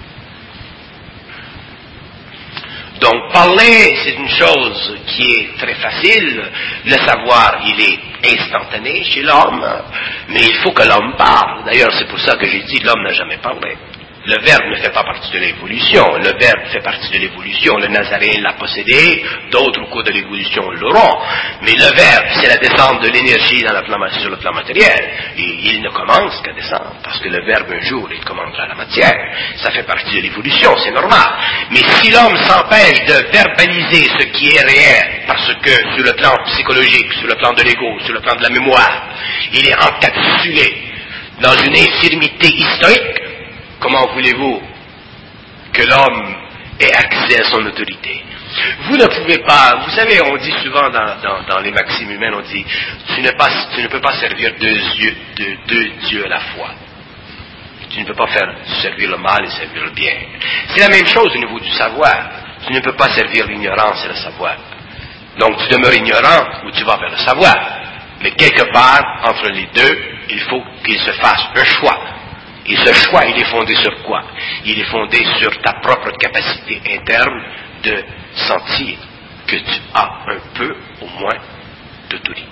Donc parler, c'est une chose qui est très facile. Le savoir, il est instantané chez l'homme, mais il faut que l'homme parle. D'ailleurs, c'est pour ça que j'ai dit l'homme n'a jamais parlé. Le Verbe ne fait pas partie de l'évolution. Le Verbe fait partie de l'évolution. Le Nazaréen l'a possédé, d'autres au cours de l'évolution l'auront. Mais le Verbe, c'est la descente de l'énergie dans le plan, sur le plan matériel. Et il ne commence qu'à descendre, parce que le Verbe, un jour, il commandera la matière. Ça fait partie de l'évolution, c'est normal. Mais si l'homme s'empêche de verbaliser ce qui est réel, parce que sur le plan psychologique, sur le plan de l'ego, sur le plan de la mémoire, il est encapsulé dans une infirmité historique, comment voulez-vous que l'homme ait accès à son autorité? Vous ne pouvez pas, vous savez, on dit souvent dans, dans, dans les maximes humaines, on dit, tu ne, pas, tu ne peux pas servir deux, yeux, deux, deux dieux à la fois. Tu ne peux pas faire servir le mal et servir le bien. C'est la même chose au niveau du savoir. Tu ne peux pas servir l'ignorance et le savoir. Donc tu demeures ignorant ou tu vas vers le savoir. Mais quelque part, entre les deux, il faut qu'il se fasse un choix. Et ce choix, il est fondé sur quoi? Il est fondé sur ta propre capacité interne de sentir que tu as un peu, au moins, d'autorité.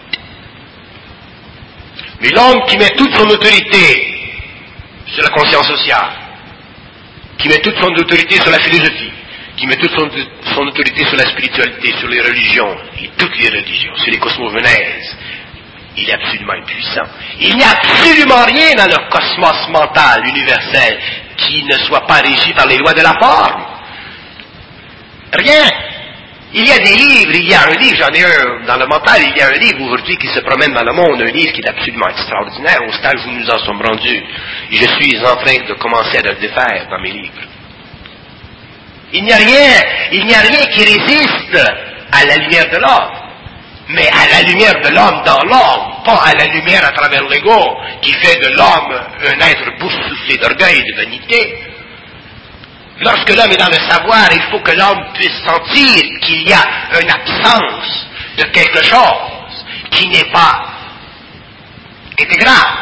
Mais l'homme qui met toute son autorité sur la conscience sociale, qui met toute son autorité sur la philosophie, qui met toute son, son autorité sur la spiritualité, sur les religions, et toutes les religions, sur les cosmogonèses, il est absolument impuissant. Il n'y a absolument rien dans le cosmos mental universel qui ne soit pas régi par les lois de la forme. Rien. Il y a des livres, il y a un livre, j'en ai un dans le mental, il y a un livre aujourd'hui qui se promène dans le monde, un livre qui est absolument extraordinaire, au stade où nous en sommes rendus. Et je suis en train de commencer à le défaire dans mes livres. Il n'y a rien, il n'y a rien qui résiste à la lumière de l'homme. Mais à la lumière de l'homme dans l'homme, pas à la lumière à travers l'ego, qui fait de l'homme un être boursouflé d'orgueil et de vanité. Lorsque l'homme est dans le savoir, il faut que l'homme puisse sentir qu'il y a une absence de quelque chose qui n'est pas intégral.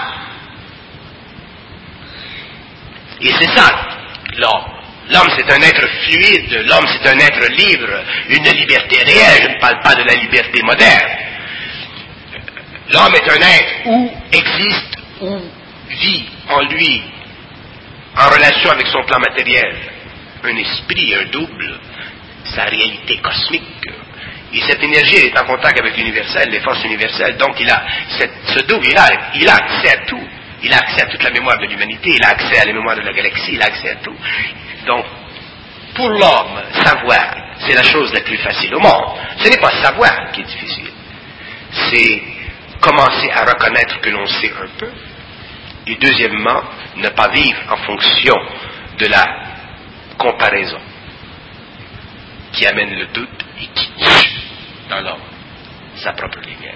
Et c'est ça, l'homme. L'homme, c'est un être fluide, l'homme, c'est un être libre, une liberté réelle, je ne parle pas de la liberté moderne. L'homme est un être où existe, où vit en lui, en relation avec son plan matériel, un esprit, un double, sa réalité cosmique. Et cette énergie, elle est en contact avec l'universel, les forces universelles, donc il a, cette, ce double, il a, il a accès à tout. Il a accès à toute la mémoire de l'humanité, il a accès à la mémoire de la galaxie, il a accès à tout. Donc, pour l'homme, savoir, c'est la chose la plus facile au monde. Ce n'est pas savoir qui est difficile. C'est commencer à reconnaître que l'on sait un peu. Et deuxièmement, ne pas vivre en fonction de la comparaison qui amène le doute et qui tue dans l'homme sa propre lumière.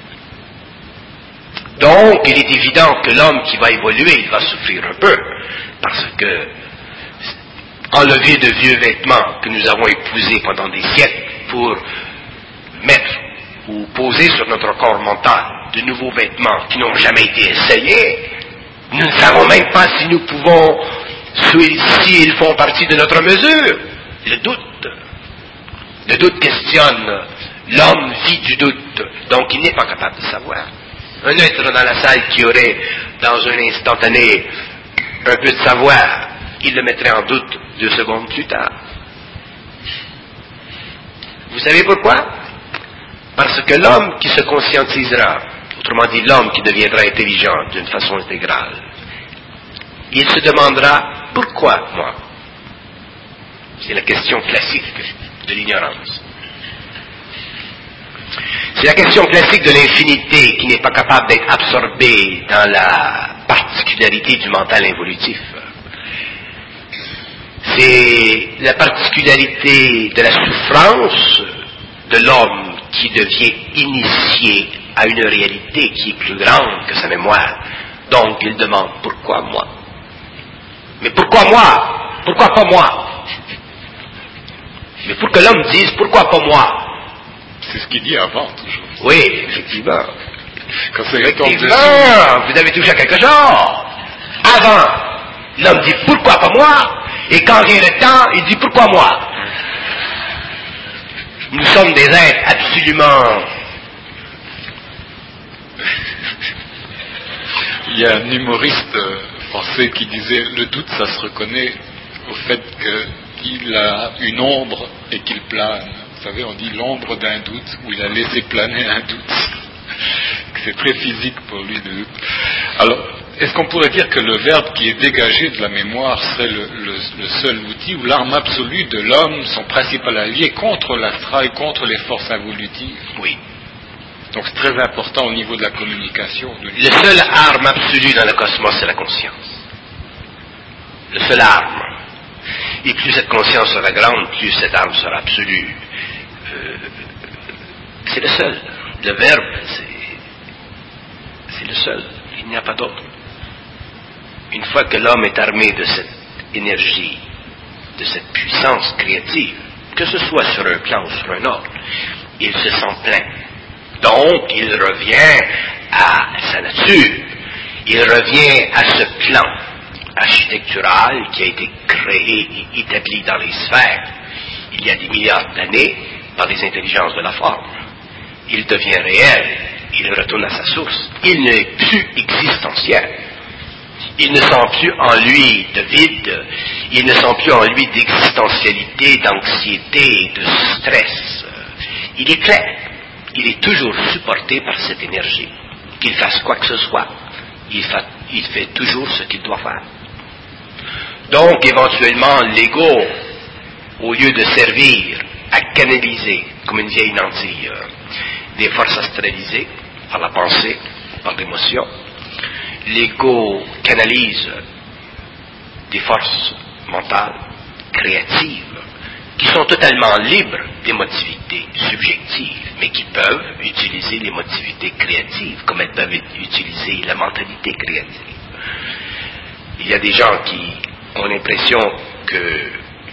Donc, il est évident que l'homme qui va évoluer, il va souffrir un peu, parce que enlever de vieux vêtements que nous avons épousés pendant des siècles pour mettre ou poser sur notre corps mental de nouveaux vêtements qui n'ont jamais été essayés, nous ne savons même pas si nous pouvons, si ils font partie de notre mesure. Le doute. Le doute questionne. L'homme vit du doute, donc il n'est pas capable de savoir. Un être dans la salle qui aurait, dans un instantané, un peu de savoir, il le mettrait en doute deux secondes plus tard. Vous savez pourquoi? Parce que l'homme qui se conscientisera, autrement dit l'homme qui deviendra intelligent d'une façon intégrale, il se demandera pourquoi moi? C'est la question classique de l'ignorance. C'est la question classique de l'infinité qui n'est pas capable d'être absorbée dans la particularité du mental involutif. C'est la particularité de la souffrance de l'homme qui devient initié à une réalité qui est plus grande que sa mémoire. Donc il demande pourquoi moi? Mais pourquoi moi? Pourquoi pas moi? Mais pour que l'homme dise pourquoi pas moi? C'est ce qu'il dit avant, toujours. Oui, effectivement. Quand c'est effectivement, vous avez touché à quelque chose. Avant, l'homme dit pourquoi pas moi? Et quand vient le temps, il dit pourquoi moi? Nous sommes des êtres absolument... Il y a un humoriste français qui disait « Le doute, ça se reconnaît au fait qu'il a une ombre et qu'il plane. » Vous savez, on dit l'ombre d'un doute, où il a laissé planer un doute. C'est très physique pour lui, le doute. Alors, est-ce qu'on pourrait dire que le verbe qui est dégagé de la mémoire serait le, le, le seul outil ou l'arme absolue de l'homme, son principal allié contre l'astral, contre les forces involutives? Oui. Donc c'est très important au niveau de la communication. De le seul arme absolue dans le cosmos, c'est la conscience. Le seul arme. Et plus cette conscience sera grande, plus cette arme sera absolue. Euh, c'est le seul. Le verbe, c'est, c'est le seul. Il n'y a pas d'autre. Une fois que l'homme est armé de cette énergie, de cette puissance créative, que ce soit sur un plan ou sur un autre, il se sent plein. Donc, il revient à sa nature. Il revient à ce plan architectural qui a été créé et établi dans les sphères il y a des milliards d'années par les intelligences de la forme. Il devient réel, il retourne à sa source, il n'est plus existentiel. Il ne sent plus en lui de vide, il ne sent plus en lui d'existentialité, d'anxiété, de stress. Il est clair, il est toujours supporté par cette énergie. Qu'il fasse quoi que ce soit, il fait, il fait toujours ce qu'il doit faire. Donc, éventuellement, l'ego, au lieu de servir à canaliser, comme une vieille lentille, euh, des forces astralisées par la pensée, par l'émotion, l'ego canalise des forces mentales, créatives, qui sont totalement libres d'émotivité subjective, mais qui peuvent utiliser l'émotivité créative, comme elles peuvent utiliser la mentalité créative. Il y a des gens qui ont l'impression que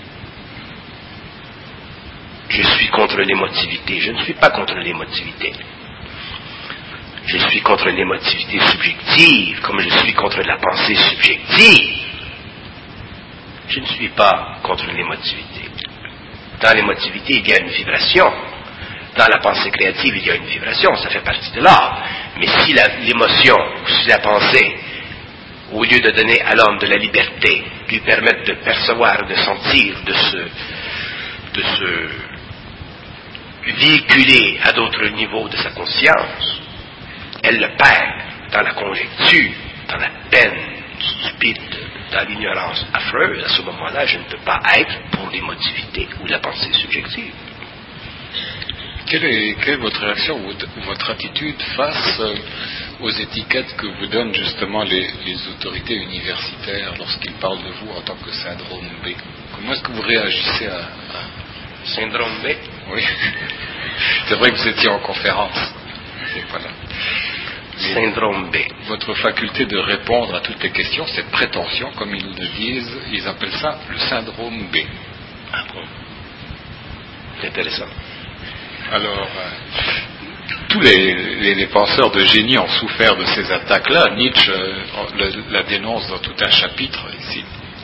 je suis contre l'émotivité. Je ne suis pas contre l'émotivité. Je suis contre l'émotivité subjective, comme je suis contre la pensée subjective. Je ne suis pas contre l'émotivité. Dans l'émotivité, il y a une vibration. Dans la pensée créative, il y a une vibration. Ça fait partie de l'art. Mais si la, l'émotion, si la pensée, au lieu de donner à l'homme de la liberté, lui permettre de percevoir, de sentir, de se, de se véhiculer à d'autres niveaux de sa conscience, elle le perd dans la conjecture, dans la peine stupide, dans l'ignorance affreuse. À ce moment-là, je ne peux pas être pour l'émotivité ou la pensée subjective. Quelle est, quelle est votre réaction ou votre attitude face aux étiquettes que vous donnent justement les, les autorités universitaires lorsqu'ils parlent de vous en tant que syndrome B? Comment est-ce que vous réagissez à... à... Syndrome B? Oui. C'est vrai que vous étiez en conférence. Et voilà. Mais syndrome B. Votre faculté de répondre à toutes les questions, cette prétention, comme ils le disent, ils appellent ça le syndrome B. Ah bon? C'est intéressant. Alors, euh, tous les, les, les penseurs de génie ont souffert de ces attaques-là. Nietzsche euh, le, la dénonce dans tout un chapitre ici.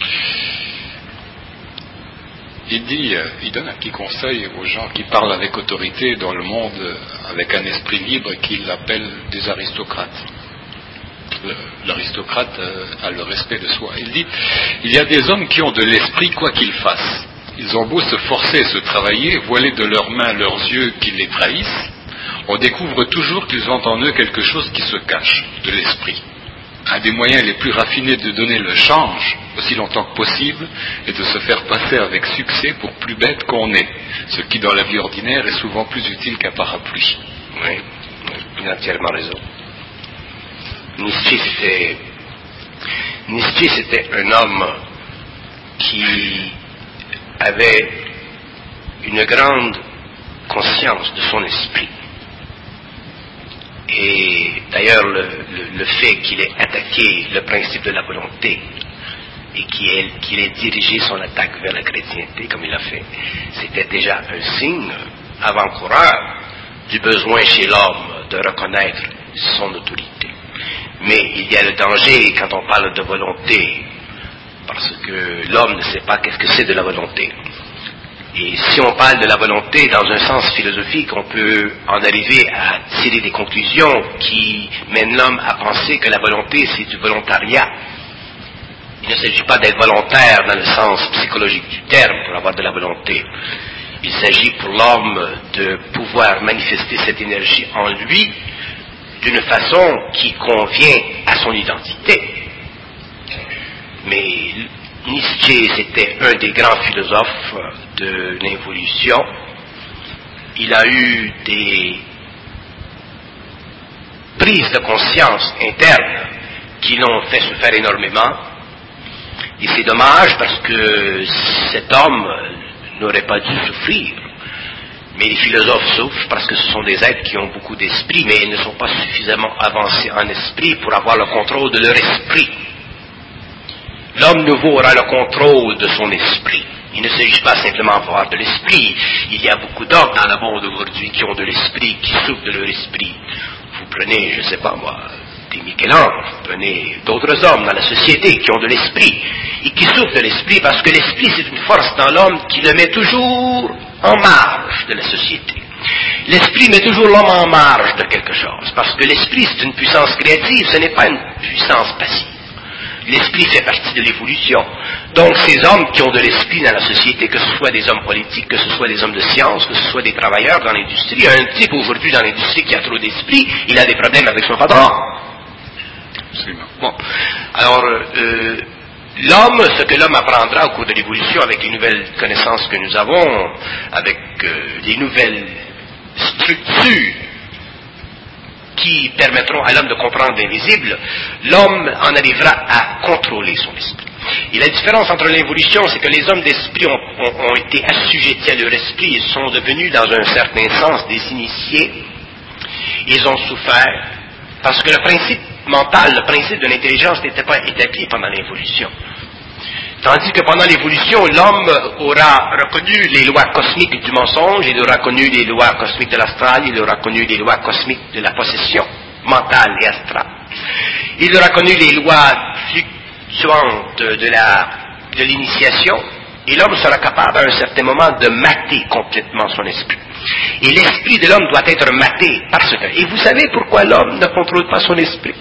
Il dit, euh, il donne un petit conseil aux gens qui parlent avec autorité dans le monde, euh, avec un esprit libre, qu'il appelle des aristocrates. Le, l'aristocrate euh, a le respect de soi. Il dit, il y a des hommes qui ont de l'esprit quoi qu'ils fassent. Ils ont beau se forcer et se travailler, voiler de leurs mains leurs yeux qui les trahissent, on découvre toujours qu'ils ont en eux quelque chose qui se cache, de l'esprit. Un des moyens les plus raffinés de donner le change, aussi longtemps que possible, est de se faire passer avec succès pour plus bête qu'on est, ce qui dans la vie ordinaire est souvent plus utile qu'un parapluie. Oui, il a entièrement raison. Nietzsche, c'était, Nietzsche, c'était un homme qui avait une grande conscience de son esprit. Et d'ailleurs, le, le, le fait qu'il ait attaqué le principe de la volonté et qu'il ait, qu'il ait dirigé son attaque vers la chrétienté, comme il l'a fait, c'était déjà un signe avant-coureur du besoin chez l'homme de reconnaître son autorité. Mais il y a le danger quand on parle de volonté, parce que l'homme ne sait pas qu'est-ce que c'est de la volonté. Et si on parle de la volonté dans un sens philosophique, on peut en arriver à tirer des conclusions qui mènent l'homme à penser que la volonté, c'est du volontariat. Il ne s'agit pas d'être volontaire dans le sens psychologique du terme pour avoir de la volonté. Il s'agit pour l'homme de pouvoir manifester cette énergie en lui d'une façon qui convient à son identité. Mais Nietzsche, c'était un des grands philosophes de l'évolution. Il a eu des prises de conscience internes qui l'ont fait souffrir énormément. Et c'est dommage parce que cet homme n'aurait pas dû souffrir. Mais les philosophes souffrent parce que ce sont des êtres qui ont beaucoup d'esprit, mais ils ne sont pas suffisamment avancés en esprit pour avoir le contrôle de leur esprit. L'homme nouveau aura le contrôle de son esprit. Il ne s'agit pas simplement d'avoir de l'esprit. Il y a beaucoup d'hommes dans le monde aujourd'hui qui ont de l'esprit, qui souffrent de leur esprit. Vous prenez, je ne sais pas moi, des Michel-Ange, vous prenez d'autres hommes dans la société qui ont de l'esprit et qui souffrent de l'esprit parce que l'esprit c'est une force dans l'homme qui le met toujours en marge de la société. L'esprit met toujours l'homme en marge de quelque chose parce que l'esprit c'est une puissance créative, ce n'est pas une puissance passive. L'esprit fait partie de l'évolution. Donc ces hommes qui ont de l'esprit dans la société, que ce soit des hommes politiques, que ce soit des hommes de science, que ce soit des travailleurs dans l'industrie, un type aujourd'hui dans l'industrie qui a trop d'esprit, il a des problèmes avec son patron. Absolument. Bon. Alors, euh, l'homme, ce que l'homme apprendra au cours de l'évolution avec les nouvelles connaissances que nous avons, avec euh, les nouvelles structures qui permettront à l'homme de comprendre l'invisible, l'homme en arrivera à contrôler son esprit. Et la différence entre l'évolution, c'est que les hommes d'esprit ont, ont, ont été assujettis à leur esprit, ils sont devenus dans un certain sens des initiés, ils ont souffert, parce que le principe mental, le principe de l'intelligence n'était pas établi pendant l'évolution. Tandis que pendant l'évolution, l'homme aura reconnu les lois cosmiques du mensonge, il aura connu les lois cosmiques de l'astral, il aura connu les lois cosmiques de la possession mentale et astrale. Il aura connu les lois fluctuantes de, la, de l'initiation, et l'homme sera capable à un certain moment de mater complètement son esprit. Et l'esprit de l'homme doit être maté parce que... Et vous savez pourquoi l'homme ne contrôle pas son esprit?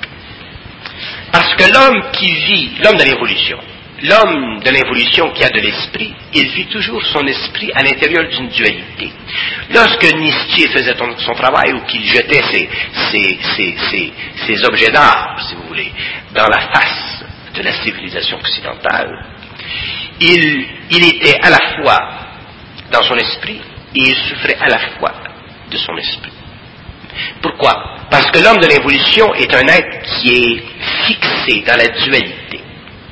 Parce que l'homme qui vit, l'homme de l'évolution, l'homme de l'évolution qui a de l'esprit, il vit toujours son esprit à l'intérieur d'une dualité. Lorsque Nietzsche faisait son travail ou qu'il jetait ses, ses, ses, ses, ses objets d'art, si vous voulez, dans la face de la civilisation occidentale, il, il était à la fois dans son esprit et il souffrait à la fois de son esprit. Pourquoi? Parce que l'homme de l'évolution est un être qui est fixé dans la dualité.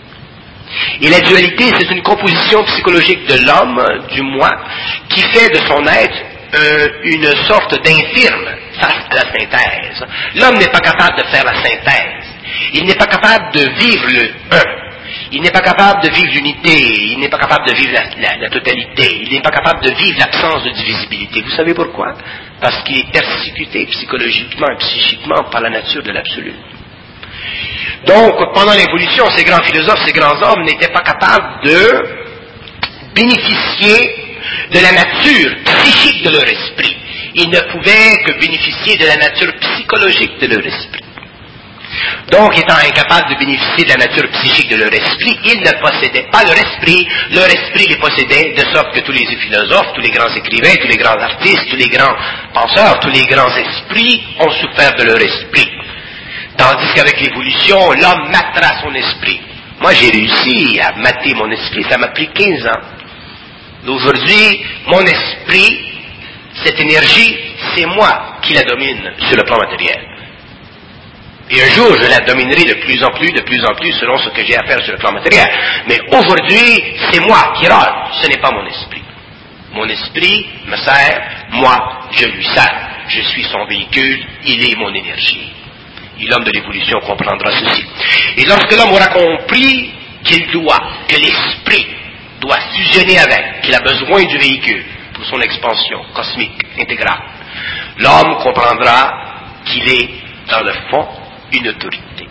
Et la dualité, c'est une composition psychologique de l'homme, du moi, qui fait de son être euh, une sorte d'infirme face à la synthèse. L'homme n'est pas capable de faire la synthèse. Il n'est pas capable de vivre le un. Il n'est pas capable de vivre l'unité, il n'est pas capable de vivre la, la, la totalité, il n'est pas capable de vivre l'absence de divisibilité. Vous savez pourquoi? Parce qu'il est persécuté psychologiquement et psychiquement par la nature de l'absolu. Donc, pendant l'évolution, ces grands philosophes, ces grands hommes n'étaient pas capables de bénéficier de la nature psychique de leur esprit. Ils ne pouvaient que bénéficier de la nature psychologique de leur esprit. Donc, étant incapables de bénéficier de la nature psychique de leur esprit, ils ne possédaient pas leur esprit, leur esprit les possédait, de sorte que tous les philosophes, tous les grands écrivains, tous les grands artistes, tous les grands penseurs, tous les grands esprits ont souffert de leur esprit. Tandis qu'avec l'évolution, l'homme matera son esprit. Moi, j'ai réussi à mater mon esprit, ça m'a pris quinze ans. Aujourd'hui, mon esprit, cette énergie, c'est moi qui la domine sur le plan matériel. Et un jour, je la dominerai de plus en plus, de plus en plus, selon ce que j'ai à faire sur le plan matériel. Mais aujourd'hui, c'est moi qui rôle, ce n'est pas mon esprit. Mon esprit me sert, moi, je lui sers. Je suis son véhicule, il est mon énergie. Et l'homme de l'évolution comprendra ceci. Et lorsque l'homme aura compris qu'il doit, que l'esprit doit fusionner avec, qu'il a besoin du véhicule pour son expansion cosmique intégrale, l'homme comprendra qu'il est, dans le fond, une autorité.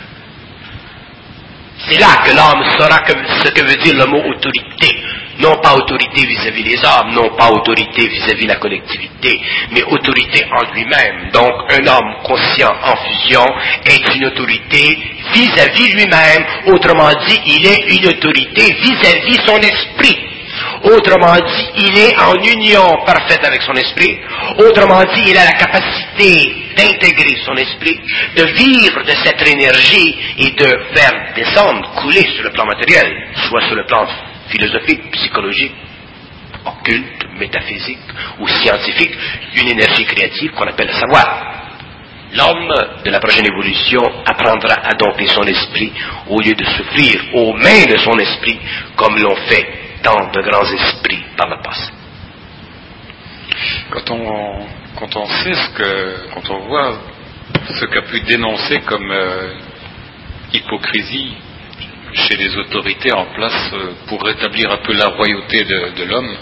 C'est là que l'homme saura que, ce que veut dire le mot autorité. Non pas autorité vis-à-vis des hommes, non pas autorité vis-à-vis de la collectivité, mais autorité en lui-même. Donc un homme conscient en fusion est une autorité vis-à-vis lui-même. Autrement dit, il est une autorité vis-à-vis son esprit. Autrement dit, il est en union parfaite avec son esprit. Autrement dit, il a la capacité d'intégrer son esprit, de vivre de cette énergie et de faire descendre, couler sur le plan matériel, soit sur le plan philosophique, psychologique, occulte, métaphysique ou scientifique, une énergie créative qu'on appelle le savoir. L'homme de la prochaine évolution apprendra à dompter son esprit au lieu de souffrir aux mains de son esprit comme l'ont fait tant de grands esprits par le passé. Quand on, quand on sait ce que, quand on voit ce qu'a pu dénoncer comme euh, hypocrisie chez les autorités en place euh, pour rétablir un peu la royauté de, de l'homme,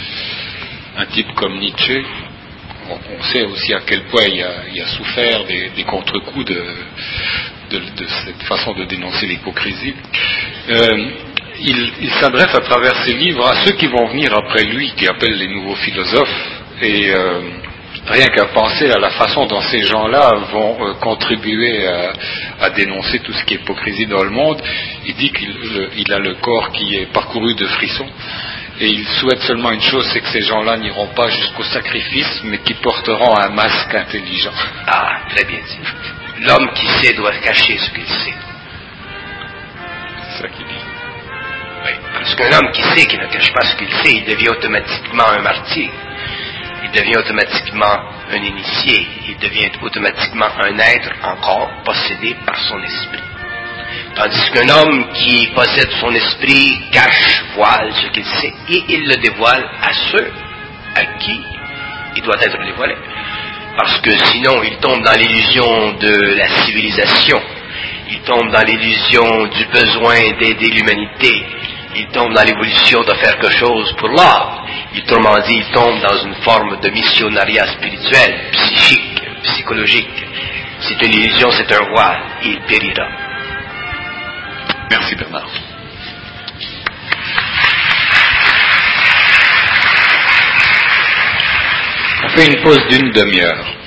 un type comme Nietzsche, on, on sait aussi à quel point il a, il a souffert des, des contre-coups de, de, de cette façon de dénoncer l'hypocrisie. Euh, il, il s'adresse à travers ses livres à ceux qui vont venir après lui, qui appellent les nouveaux philosophes, et euh, rien qu'à penser à la façon dont ces gens-là vont euh, contribuer à, à dénoncer tout ce qui est hypocrisie dans le monde, il dit qu'il le, il a le corps qui est parcouru de frissons, et il souhaite seulement une chose, c'est que ces gens-là n'iront pas jusqu'au sacrifice, mais qui porteront un masque intelligent. Ah, très bien dit. L'homme qui sait doit cacher ce qu'il sait. C'est ça qu'il dit. Oui, parce qu'un homme qui sait, qui ne cache pas ce qu'il sait, il devient automatiquement un martyr. Il devient automatiquement un initié. Il devient automatiquement un être encore possédé par son esprit. Tandis qu'un homme qui possède son esprit cache, voile ce qu'il sait, et il le dévoile à ceux à qui il doit être dévoilé. Parce que sinon, il tombe dans l'illusion de la civilisation. Il tombe dans l'illusion du besoin d'aider l'humanité. Il tombe dans l'évolution de faire quelque chose pour l'art. Autrement dit, il tombe dans une forme de missionnariat spirituel, psychique, psychologique. C'est une illusion, c'est un voile. Il périra. Merci Bernard. On fait une pause d'une demi-heure.